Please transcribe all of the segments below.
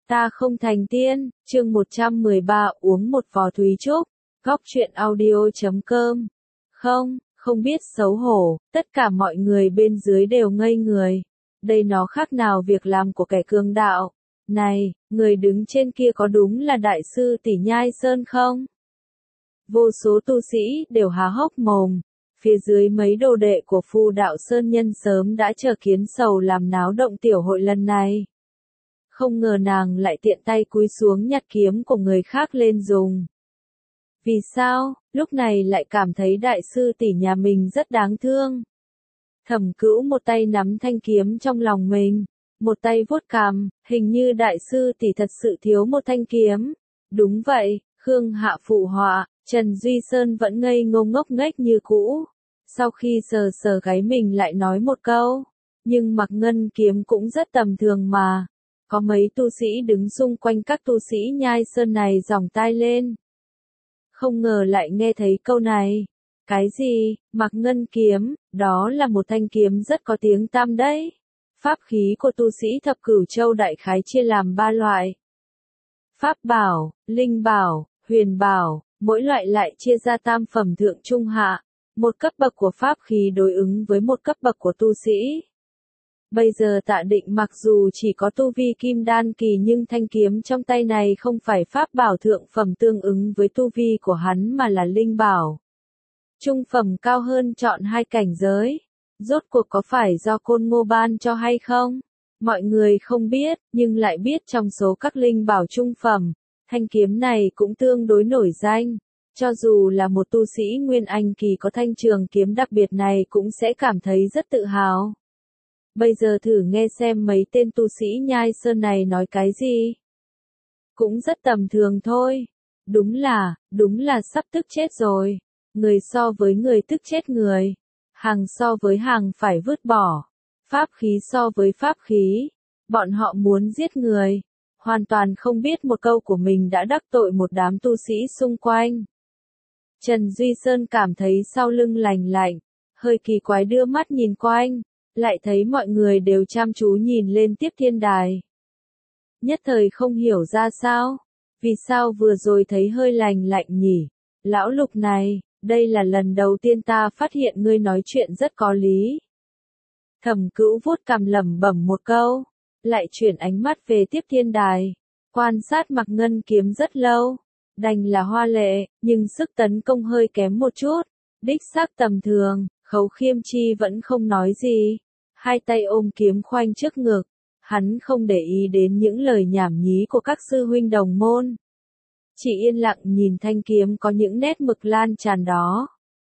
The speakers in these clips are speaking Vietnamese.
Ta không thành tiên, chương 113 uống một vò thúy trúc, góc truyện audio.com. Không biết xấu hổ, tất cả mọi người bên dưới đều ngây người. Đây nó khác nào việc làm của kẻ cường đạo. Này, người đứng trên kia có đúng là đại sư tỷ Nhai Sơn không? Vô số tu sĩ đều há hốc mồm. Phía dưới mấy đồ đệ của Phu Đạo Sơn Nhân sớm đã chờ Kiến Sầu làm náo động tiểu hội lần này. Không ngờ nàng lại tiện tay cúi xuống nhặt kiếm của người khác lên dùng. Vì sao, lúc này lại cảm thấy đại sư tỷ nhà mình rất đáng thương. Thẩm Cữu một tay nắm thanh kiếm trong lòng mình, một tay vuốt cằm, hình như đại sư tỷ thật sự thiếu một thanh kiếm. Đúng vậy, Khương Hạ phụ họa, Trần Duy Sơn vẫn ngây ngô ngốc nghếch như cũ. Sau khi sờ sờ gáy mình lại nói một câu, nhưng Mạc Ngân kiếm cũng rất tầm thường mà. Có mấy tu sĩ đứng xung quanh các tu sĩ Nhai Sơn này giòng tai lên. Không ngờ lại nghe thấy câu này. Cái gì, Mạc Ngân kiếm, đó là một thanh kiếm rất có tiếng tăm đấy. Pháp khí của tu sĩ Thập Cửu Châu đại khái chia làm 3 loại. Pháp bảo, linh bảo, huyền bảo, mỗi loại lại chia ra tam phẩm thượng trung hạ. Một cấp bậc của pháp khí đối ứng với một cấp bậc của tu sĩ. Bây giờ Tạ Định mặc dù chỉ có tu vi kim đan kỳ nhưng thanh kiếm trong tay này không phải pháp bảo thượng phẩm tương ứng với tu vi của hắn mà là linh bảo. Trung phẩm cao hơn chọn 2 cảnh giới. Rốt cuộc có phải do Côn Ngô ban cho hay không? Mọi người không biết, nhưng lại biết trong số các linh bảo trung phẩm, thanh kiếm này cũng tương đối nổi danh. Cho dù là một tu sĩ Nguyên Anh kỳ có thanh trường kiếm đặc biệt này cũng sẽ cảm thấy rất tự hào. Bây giờ thử nghe xem mấy tên tu sĩ Nhai Sơn này nói cái gì. Cũng rất tầm thường thôi. Đúng là sắp tức chết rồi. Người so với người tức chết người. Hàng so với hàng phải vứt bỏ. Pháp khí so với pháp khí. Bọn họ muốn giết người. Hoàn toàn không biết một câu của mình đã đắc tội một đám tu sĩ xung quanh. Trần Duy Sơn cảm thấy sau lưng lành lạnh. Hơi kỳ quái đưa mắt nhìn quanh. Lại thấy mọi người đều chăm chú nhìn lên tiếp thiên đài. Nhất thời không hiểu ra sao. Vì sao vừa rồi thấy hơi lành lạnh nhỉ? Lão Lục này, đây là lần đầu tiên ta phát hiện ngươi nói chuyện rất có lý. Thẩm Cữu vuốt cằm lẩm bẩm một câu. Lại chuyển ánh mắt về tiếp thiên đài. Quan sát Mạc Ngân kiếm rất lâu. Đành là hoa lệ, nhưng sức tấn công hơi kém một chút. Đích xác tầm thường, Khấu Khiêm Chi vẫn không nói gì. Hai tay ôm kiếm khoanh trước ngực. Hắn không để ý đến những lời nhảm nhí của các sư huynh đồng môn. Chỉ yên lặng nhìn thanh kiếm có những nét mực lan tràn đó.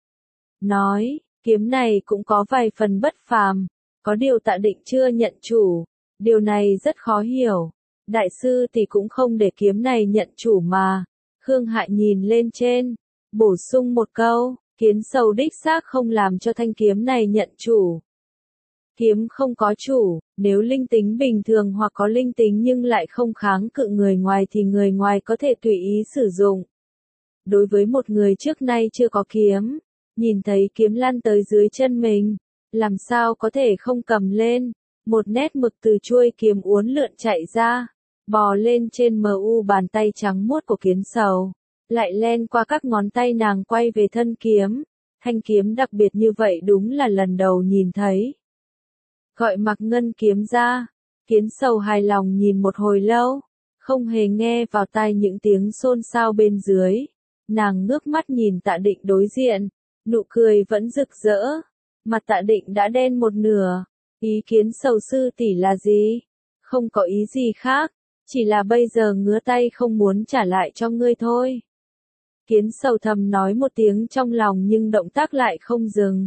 Nói, kiếm này cũng có vài phần bất phàm. Có điều Tạ Định chưa nhận chủ. Điều này rất khó hiểu. Đại sư thì cũng không để kiếm này nhận chủ mà. Khương Hại nhìn lên trên. Bổ sung một câu. Kiến Sầu đích xác không làm cho thanh kiếm này nhận chủ. Kiếm không có chủ, nếu linh tính bình thường hoặc có linh tính nhưng lại không kháng cự người ngoài thì người ngoài có thể tùy ý sử dụng. Đối với một người trước nay chưa có kiếm, nhìn thấy kiếm lăn tới dưới chân mình, làm sao có thể không cầm lên, một nét mực từ chuôi kiếm uốn lượn chạy ra, bò lên trên bàn tay trắng muốt của Kiến Sầu, lại len qua các ngón tay nàng quay về thân kiếm. Thanh kiếm đặc biệt như vậy đúng là lần đầu nhìn thấy. Gọi Mạc Ngân kiếm ra. Kiến Sầu hài lòng nhìn một hồi lâu, không hề nghe vào tai những tiếng xôn xao bên dưới. Nàng ngước mắt nhìn Tạ Định đối diện, nụ cười vẫn rực rỡ. Mặt Tạ Định đã đen một nửa. Ý Kiến Sầu sư tỷ là gì? Không có ý gì khác, chỉ là bây giờ ngứa tay không muốn trả lại cho ngươi thôi. Kiến Sầu thầm nói một tiếng trong lòng nhưng động tác lại không dừng.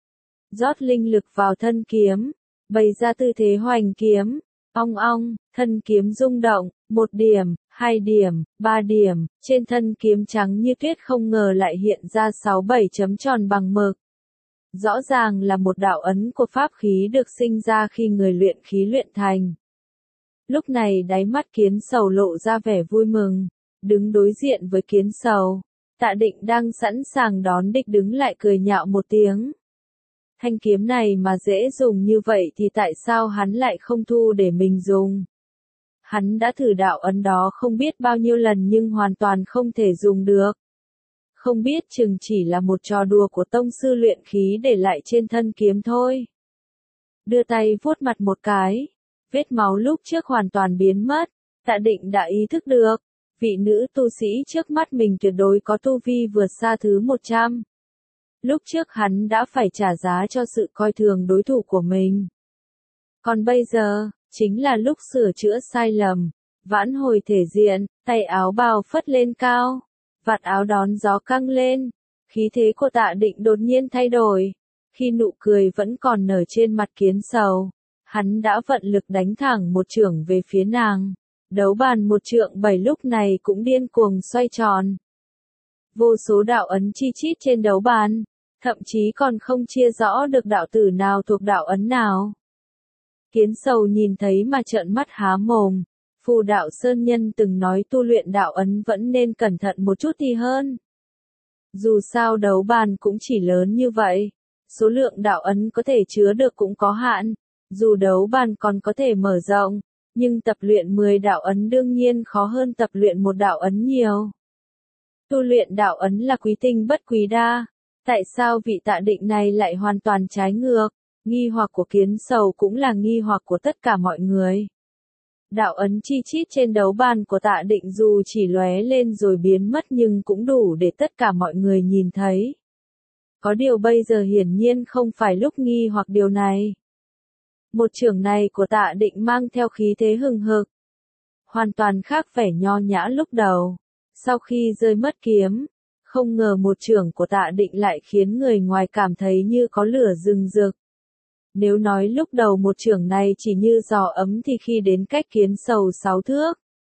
Rót linh lực vào thân kiếm. Bày ra tư thế hoành kiếm, ong ong, thân kiếm rung động, 1 điểm, 2 điểm, 3 điểm, trên thân kiếm trắng như tuyết không ngờ lại hiện ra 6-7 chấm tròn bằng mực. Rõ ràng là một đạo ấn của pháp khí được sinh ra khi người luyện khí luyện thành. Lúc này đáy mắt Kiến Sầu lộ ra vẻ vui mừng, đứng đối diện với Kiến Sầu, Tạ Định đang sẵn sàng đón địch đứng lại cười nhạo một tiếng. Thanh kiếm này mà dễ dùng như vậy thì tại sao hắn lại không thu để mình dùng? Hắn đã thử đạo ấn đó không biết bao nhiêu lần nhưng hoàn toàn không thể dùng được. Không biết chừng chỉ là một trò đùa của tông sư luyện khí để lại trên thân kiếm thôi. Đưa tay vuốt mặt một cái, vết máu lúc trước hoàn toàn biến mất, Tạ Định đã ý thức được, vị nữ tu sĩ trước mắt mình tuyệt đối có tu vi vượt xa thứ 100. Lúc trước hắn đã phải trả giá cho sự coi thường đối thủ của mình. Còn bây giờ, chính là lúc sửa chữa sai lầm, vãn hồi thể diện, tay áo bào phất lên cao, vạt áo đón gió căng lên, khí thế của Tạ Định đột nhiên thay đổi. Khi nụ cười vẫn còn nở trên mặt Kiến Sầu, hắn đã vận lực đánh thẳng một chưởng về phía nàng. Đấu bàn 1.7 lúc này cũng điên cuồng xoay tròn. Vô số đạo ấn chi chít trên đấu bàn, thậm chí còn không chia rõ được đạo tử nào thuộc đạo ấn nào. Kiến Sầu nhìn thấy mà trợn mắt há mồm, Phù Đạo Sơn Nhân từng nói tu luyện đạo ấn vẫn nên cẩn thận một chút thì hơn. Dù sao đấu bàn cũng chỉ lớn như vậy, số lượng đạo ấn có thể chứa được cũng có hạn, dù đấu bàn còn có thể mở rộng, nhưng tập luyện 10 đạo ấn đương nhiên khó hơn tập luyện một đạo ấn nhiều. Tu luyện đạo ấn là quý tinh bất quý đa, tại sao vị Tạ Định này lại hoàn toàn trái ngược? Nghi hoặc của Kiến Sầu cũng là nghi hoặc của tất cả mọi người. Đạo ấn chi chít trên đấu bàn của Tạ Định dù chỉ lóe lên rồi biến mất nhưng cũng đủ để tất cả mọi người nhìn thấy. Có điều bây giờ hiển nhiên không phải lúc nghi hoặc điều này. Một chưởng này của Tạ Định mang theo khí thế hừng hực, hoàn toàn khác vẻ nho nhã lúc đầu. Sau khi rơi mất kiếm, không ngờ một chưởng của Tạ Định lại khiến người ngoài cảm thấy như có lửa rừng rực. Nếu nói lúc đầu một chưởng này chỉ như gió ấm thì khi đến cách Kiến Sầu 6 thước,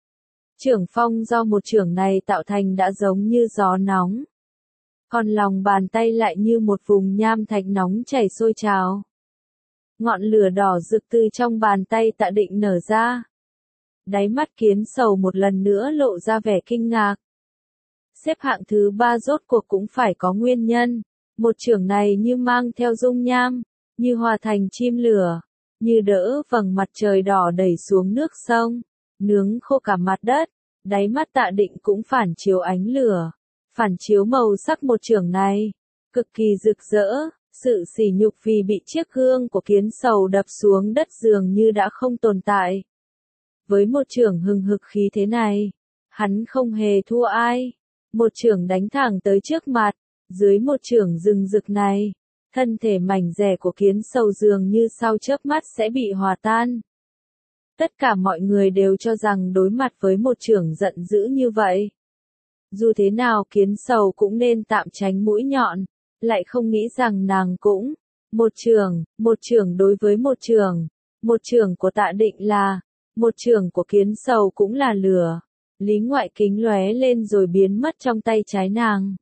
chưởng phong do một chưởng này tạo thành đã giống như gió nóng. Còn lòng bàn tay lại như một vùng nham thạch nóng chảy sôi trào. Ngọn lửa đỏ rực từ trong bàn tay Tạ Định nở ra. Đáy mắt Kiến Sầu một lần nữa lộ ra vẻ kinh ngạc. Xếp hạng thứ 3 rốt cuộc cũng phải có nguyên nhân. Một chưởng này như mang theo dung nham, như hòa thành chim lửa, như đỡ vầng mặt trời đỏ đẩy xuống nước sông, nướng khô cả mặt đất. Đáy mắt Tạ Định cũng phản chiếu ánh lửa, phản chiếu màu sắc một chưởng này, cực kỳ rực rỡ. Sự sỉ nhục vì bị chiếc gương của Kiến Sầu đập xuống đất dường như đã không tồn tại. Với một chưởng hừng hực khí thế này, hắn không hề thua ai. Một chưởng đánh thẳng tới trước mặt, dưới một chưởng rừng rực này, thân thể mảnh dẻ của Kiến Sầu dường như sau chớp mắt sẽ bị hòa tan. Tất cả mọi người đều cho rằng đối mặt với một chưởng giận dữ như vậy, dù thế nào Kiến Sầu cũng nên tạm tránh mũi nhọn. Lại không nghĩ rằng nàng cũng, một chưởng đối với một chưởng của Tạ Định là, một chưởng của Kiến Sầu cũng là lửa. Lý Ngoại Kính lóe lên rồi biến mất trong tay trái nàng.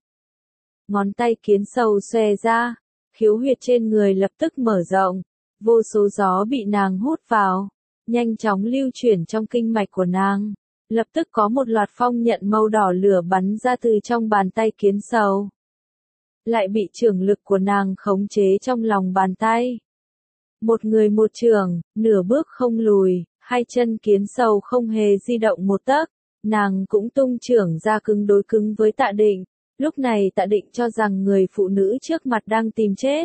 Ngón tay Kiến Sầu xòe ra, khiếu huyệt trên người lập tức mở rộng, vô số gió bị nàng hút vào, nhanh chóng lưu chuyển trong kinh mạch của nàng. Lập tức có một loạt phong nhận màu đỏ lửa bắn ra từ trong bàn tay Kiến Sầu. Lại bị chưởng lực của nàng khống chế trong lòng bàn tay. Một người một chưởng, nửa bước không lùi, hai chân Kiến Sầu không hề di động một tấc, nàng cũng tung chưởng ra cứng đối cứng với Tạ Định. Lúc này Tạ Định cho rằng người phụ nữ trước mặt đang tìm chết.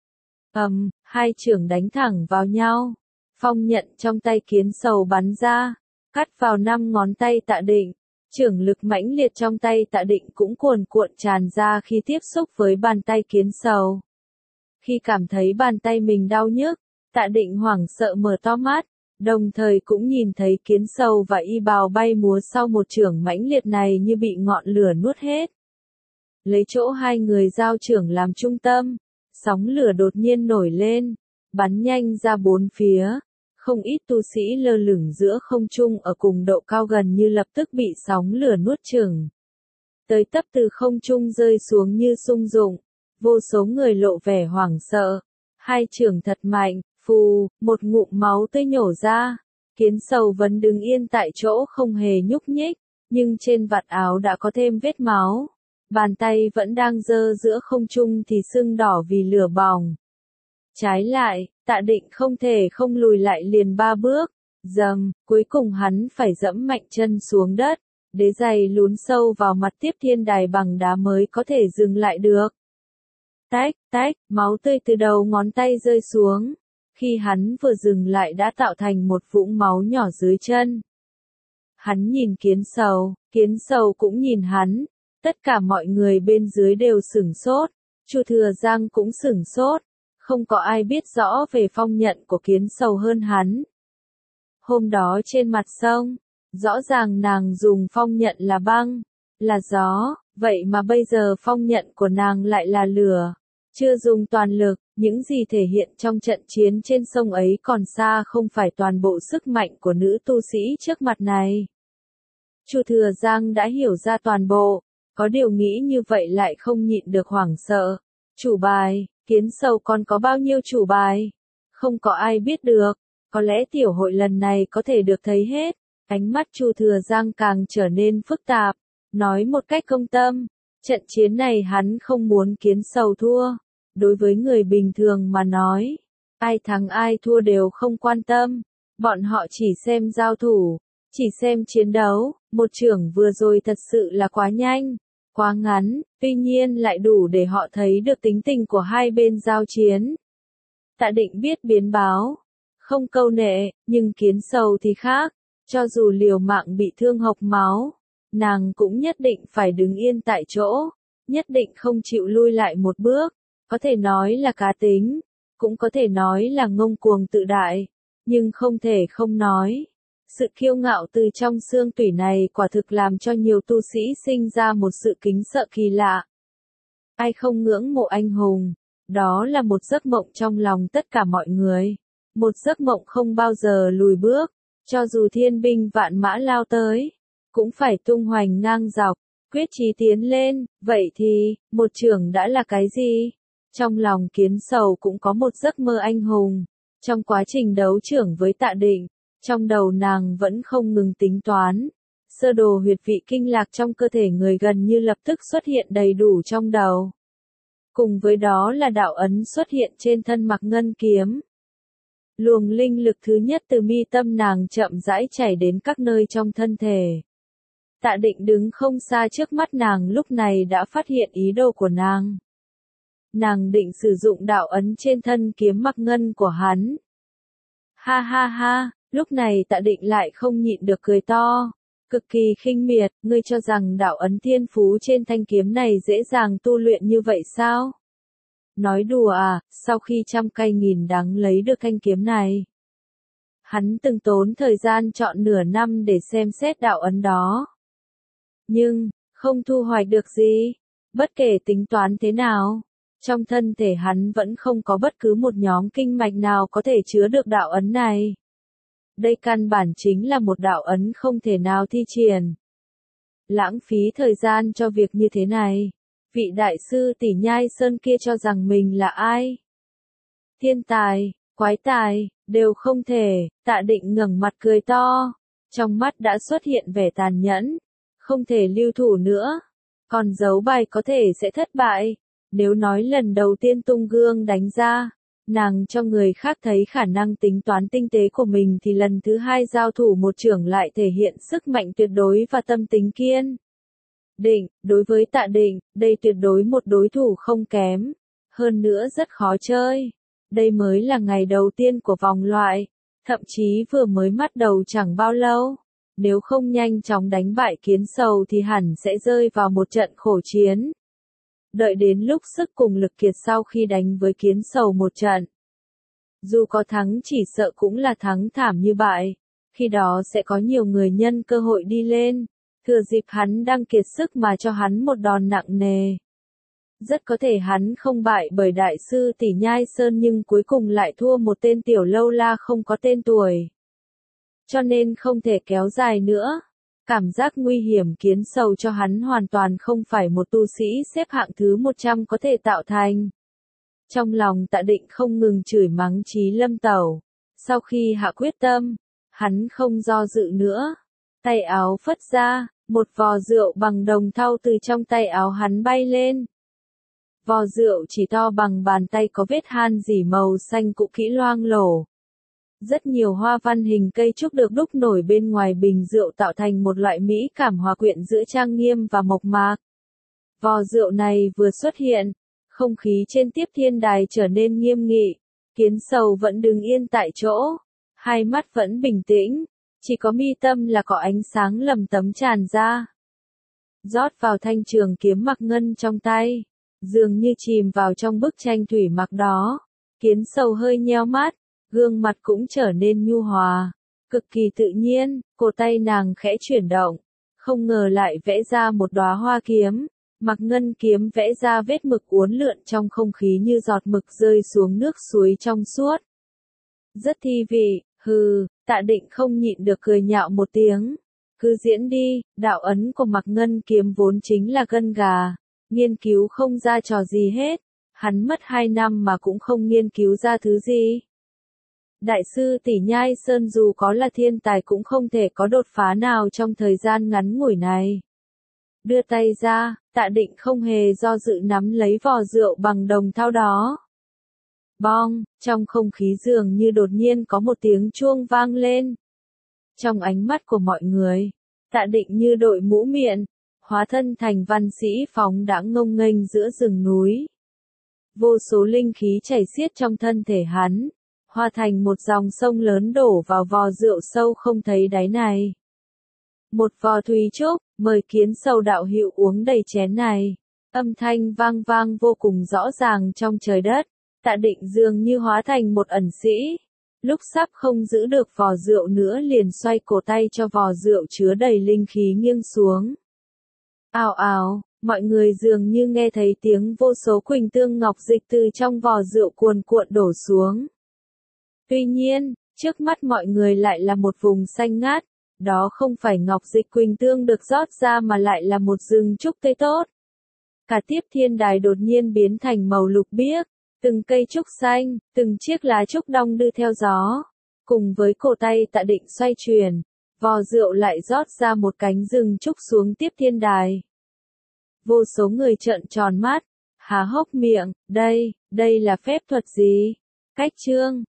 Hai chưởng đánh thẳng vào nhau. Phong nhận trong tay Kiến Sầu bắn ra, cắt vào 5 ngón tay Tạ Định. Chưởng lực mãnh liệt trong tay Tạ Định cũng cuồn cuộn tràn ra khi tiếp xúc với bàn tay Kiến Sầu. Khi cảm thấy bàn tay mình đau nhức, Tạ Định hoảng sợ mở to mắt, đồng thời cũng nhìn thấy Kiến Sầu và y bào bay múa sau một chưởng mãnh liệt này như bị ngọn lửa nuốt hết. Lấy chỗ hai người giao chưởng làm trung tâm, sóng lửa đột nhiên nổi lên, bắn nhanh ra bốn phía. Không ít tu sĩ lơ lửng giữa không trung ở cùng độ cao gần như lập tức bị sóng lửa nuốt chửng. Tới tấp từ không trung rơi xuống như sung dụng, vô số người lộ vẻ hoảng sợ. Hai chưởng thật mạnh, phù, một ngụm máu tươi nhổ ra. Kiến Sầu vẫn đứng yên tại chỗ không hề nhúc nhích, nhưng trên vạt áo đã có thêm vết máu. Bàn tay vẫn đang giơ giữa không trung thì sưng đỏ vì lửa bỏng. Trái lại, Tạ Định không thể không lùi lại liền 3 bước, Dầm, cuối cùng hắn phải dẫm mạnh chân xuống đất, đế giày lún sâu vào mặt tiếp thiên đài bằng đá mới có thể dừng lại được. Tách, tách, máu tươi từ đầu ngón tay rơi xuống. Khi hắn vừa dừng lại đã tạo thành một vũng máu nhỏ dưới chân. Hắn nhìn kiến sầu cũng nhìn hắn. Tất cả mọi người bên dưới đều sửng sốt. Chu Thừa Giang cũng sửng sốt. Không có ai biết rõ về phong nhận của kiến sầu hơn hắn. Hôm đó trên mặt sông, rõ ràng nàng dùng phong nhận là băng, là gió, vậy mà bây giờ phong nhận của nàng lại là lửa. Chưa dùng toàn lực, những gì thể hiện trong trận chiến trên sông ấy còn xa không phải toàn bộ sức mạnh của nữ tu sĩ trước mặt này. Chu Thừa Giang đã hiểu ra toàn bộ, có điều nghĩ như vậy lại không nhịn được hoảng sợ. Chủ bài, kiến sầu còn có bao nhiêu chủ bài? Không có ai biết được, có lẽ tiểu hội lần này có thể được thấy hết. Ánh mắt Chu Thừa Giang càng trở nên phức tạp, nói một cách công tâm, trận chiến này hắn không muốn kiến sầu thua. Đối với người bình thường mà nói, ai thắng ai thua đều không quan tâm, bọn họ chỉ xem giao thủ, chỉ xem chiến đấu. Một chưởng vừa rồi thật sự là quá nhanh, quá ngắn, tuy nhiên lại đủ để họ thấy được tính tình của hai bên giao chiến. Tạ Định biết biến báo, không câu nệ, nhưng kiến sầu thì khác, cho dù liều mạng bị thương hộc máu, nàng cũng nhất định phải đứng yên tại chỗ, nhất định không chịu lui lại một bước. Có thể nói là cá tính, cũng có thể nói là ngông cuồng tự đại, nhưng không thể không nói. Sự kiêu ngạo từ trong xương tủy này quả thực làm cho nhiều tu sĩ sinh ra một sự kính sợ kỳ lạ. Ai không ngưỡng mộ anh hùng, đó là một giấc mộng trong lòng tất cả mọi người. Một giấc mộng không bao giờ lùi bước, cho dù thiên binh vạn mã lao tới, cũng phải tung hoành ngang dọc, quyết chí tiến lên. Vậy thì, một chưởng đã là cái gì? Trong lòng kiến sầu cũng có một giấc mơ anh hùng. Trong quá trình đấu chưởng với Tạ Định, trong đầu nàng vẫn không ngừng tính toán. Sơ đồ huyệt vị kinh lạc trong cơ thể người gần như lập tức xuất hiện đầy đủ trong đầu. Cùng với đó là đạo ấn xuất hiện trên thân Mạc Ngân kiếm. Luồng linh lực thứ nhất từ mi tâm nàng chậm rãi chảy đến các nơi trong thân thể. Tạ Định đứng không xa trước mắt nàng lúc này đã phát hiện ý đồ của nàng. Nàng định sử dụng đạo ấn trên thân kiếm Mạc Ngân của hắn. Ha ha ha, lúc này Tạ Định lại không nhịn được cười to, cực kỳ khinh miệt. Ngươi cho rằng đạo ấn thiên phú trên thanh kiếm này dễ dàng tu luyện như vậy sao? Nói đùa à, sau khi trăm cây nghìn đắng lấy được thanh kiếm này. Hắn từng tốn thời gian chọn nửa năm để xem xét đạo ấn đó. Nhưng, không thu hoạch được gì. Bất kể tính toán thế nào, trong thân thể hắn vẫn không có bất cứ một nhóm kinh mạch nào có thể chứa được đạo ấn này. Đây căn bản chính là một đạo ấn không thể nào thi triển. Lãng phí thời gian cho việc như thế này. Vị đại sư Tỷ Nhai Sơn kia cho rằng mình là ai? Thiên tài, quái tài, đều không thể. Tạ Định ngẩng mặt cười to, trong mắt đã xuất hiện vẻ tàn nhẫn. Không thể lưu thủ nữa. Còn giấu bài có thể sẽ thất bại. Nếu nói lần đầu tiên tung gương đánh ra, nàng cho người khác thấy khả năng tính toán tinh tế của mình thì lần thứ hai giao thủ một chưởng lại thể hiện sức mạnh tuyệt đối và tâm tính kiên định. Đối với Tạ Định, đây tuyệt đối một đối thủ không kém, hơn nữa rất khó chơi. Đây mới là ngày đầu tiên của vòng loại, thậm chí vừa mới bắt đầu chẳng bao lâu. Nếu không nhanh chóng đánh bại kiến sầu thì hẳn sẽ rơi vào một trận khổ chiến. Đợi đến lúc sức cùng lực kiệt sau khi đánh với kiến sầu một trận. Dù có thắng chỉ sợ cũng là thắng thảm như bại. Khi đó sẽ có nhiều người nhân cơ hội đi lên. Thừa dịp hắn đang kiệt sức mà cho hắn một đòn nặng nề. Rất có thể hắn không bại bởi đại sư Tỷ Nhai Sơn nhưng cuối cùng lại thua một tên tiểu lâu la không có tên tuổi. Cho nên không thể kéo dài nữa. Cảm giác nguy hiểm kiến sầu cho hắn hoàn toàn không phải một tu sĩ xếp hạng thứ 100 có thể tạo thành. Trong lòng Tạ Định không ngừng chửi mắng Chí Lâm Tẩu. Sau khi hạ quyết tâm, hắn không do dự nữa. Tay áo phất ra, một vò rượu bằng đồng thau từ trong tay áo hắn bay lên. Vò rượu chỉ to bằng bàn tay có vết han rỉ màu xanh cũ kỹ loang lổ. Rất nhiều hoa văn hình cây trúc được đúc nổi bên ngoài bình rượu tạo thành một loại mỹ cảm hòa quyện giữa trang nghiêm và mộc mạc. Vò rượu này vừa xuất hiện, không khí trên Tiếp Thiên Đài trở nên nghiêm nghị. Kiến Sầu vẫn đứng yên tại chỗ, hai mắt vẫn bình tĩnh, chỉ có mi tâm là có ánh sáng lầm tấm tràn ra. Rót vào thanh trường kiếm mặc ngân trong tay, dường như chìm vào trong bức tranh thủy mặc đó. Kiến Sầu hơi nheo mắt, gương mặt cũng trở nên nhu hòa, cực kỳ tự nhiên, cổ tay nàng khẽ chuyển động, không ngờ lại vẽ ra một đóa hoa kiếm. Mặc ngân kiếm vẽ ra vết mực uốn lượn trong không khí như giọt mực rơi xuống nước suối trong suốt. Rất thi vị, hừ, Tạ Định không nhịn được cười nhạo một tiếng. Cứ diễn đi, đạo ấn của mặc ngân kiếm vốn chính là gân gà, nghiên cứu không ra trò gì hết. Hắn mất 2 năm mà cũng không nghiên cứu ra thứ gì. Đại sư Tỷ Nhai Sơn dù có là thiên tài cũng không thể có đột phá nào trong thời gian ngắn ngủi này. Đưa tay ra, Tạ Định không hề do dự nắm lấy vò rượu bằng đồng thau đó. Bong, trong không khí dường như đột nhiên có một tiếng chuông vang lên. Trong ánh mắt của mọi người, Tạ Định như đội mũ miệng, hóa thân thành văn sĩ phóng đãng ngông nghênh giữa rừng núi. Vô số linh khí chảy xiết trong thân thể hắn, hòa thành một dòng sông lớn đổ vào vò rượu sâu không thấy đáy này. Một vò thủy trúc, mời Kiến Sầu đạo hữu uống đầy chén này. Âm thanh vang vang vô cùng rõ ràng trong trời đất. Tạ Định dường như hóa thành một ẩn sĩ. Lúc sắp không giữ được vò rượu nữa liền xoay cổ tay cho vò rượu chứa đầy linh khí nghiêng xuống. Ào ào, mọi người dường như nghe thấy tiếng vô số quỳnh tương ngọc dịch từ trong vò rượu cuồn cuộn đổ xuống. Tuy nhiên, trước mắt mọi người lại là một vùng xanh ngát. Đó không phải ngọc dịch quỳnh tương được rót ra mà lại là một rừng trúc tươi tốt. Cả Tiếp Thiên Đài đột nhiên biến thành màu lục biếc, từng cây trúc xanh, từng chiếc lá trúc đong đưa theo gió. Cùng với cổ tay Tạ Định xoay chuyển, vò rượu lại rót ra một cánh rừng trúc xuống Tiếp Thiên Đài. Vô số người trợn tròn mắt, há hốc miệng, đây là phép thuật gì? Cách chương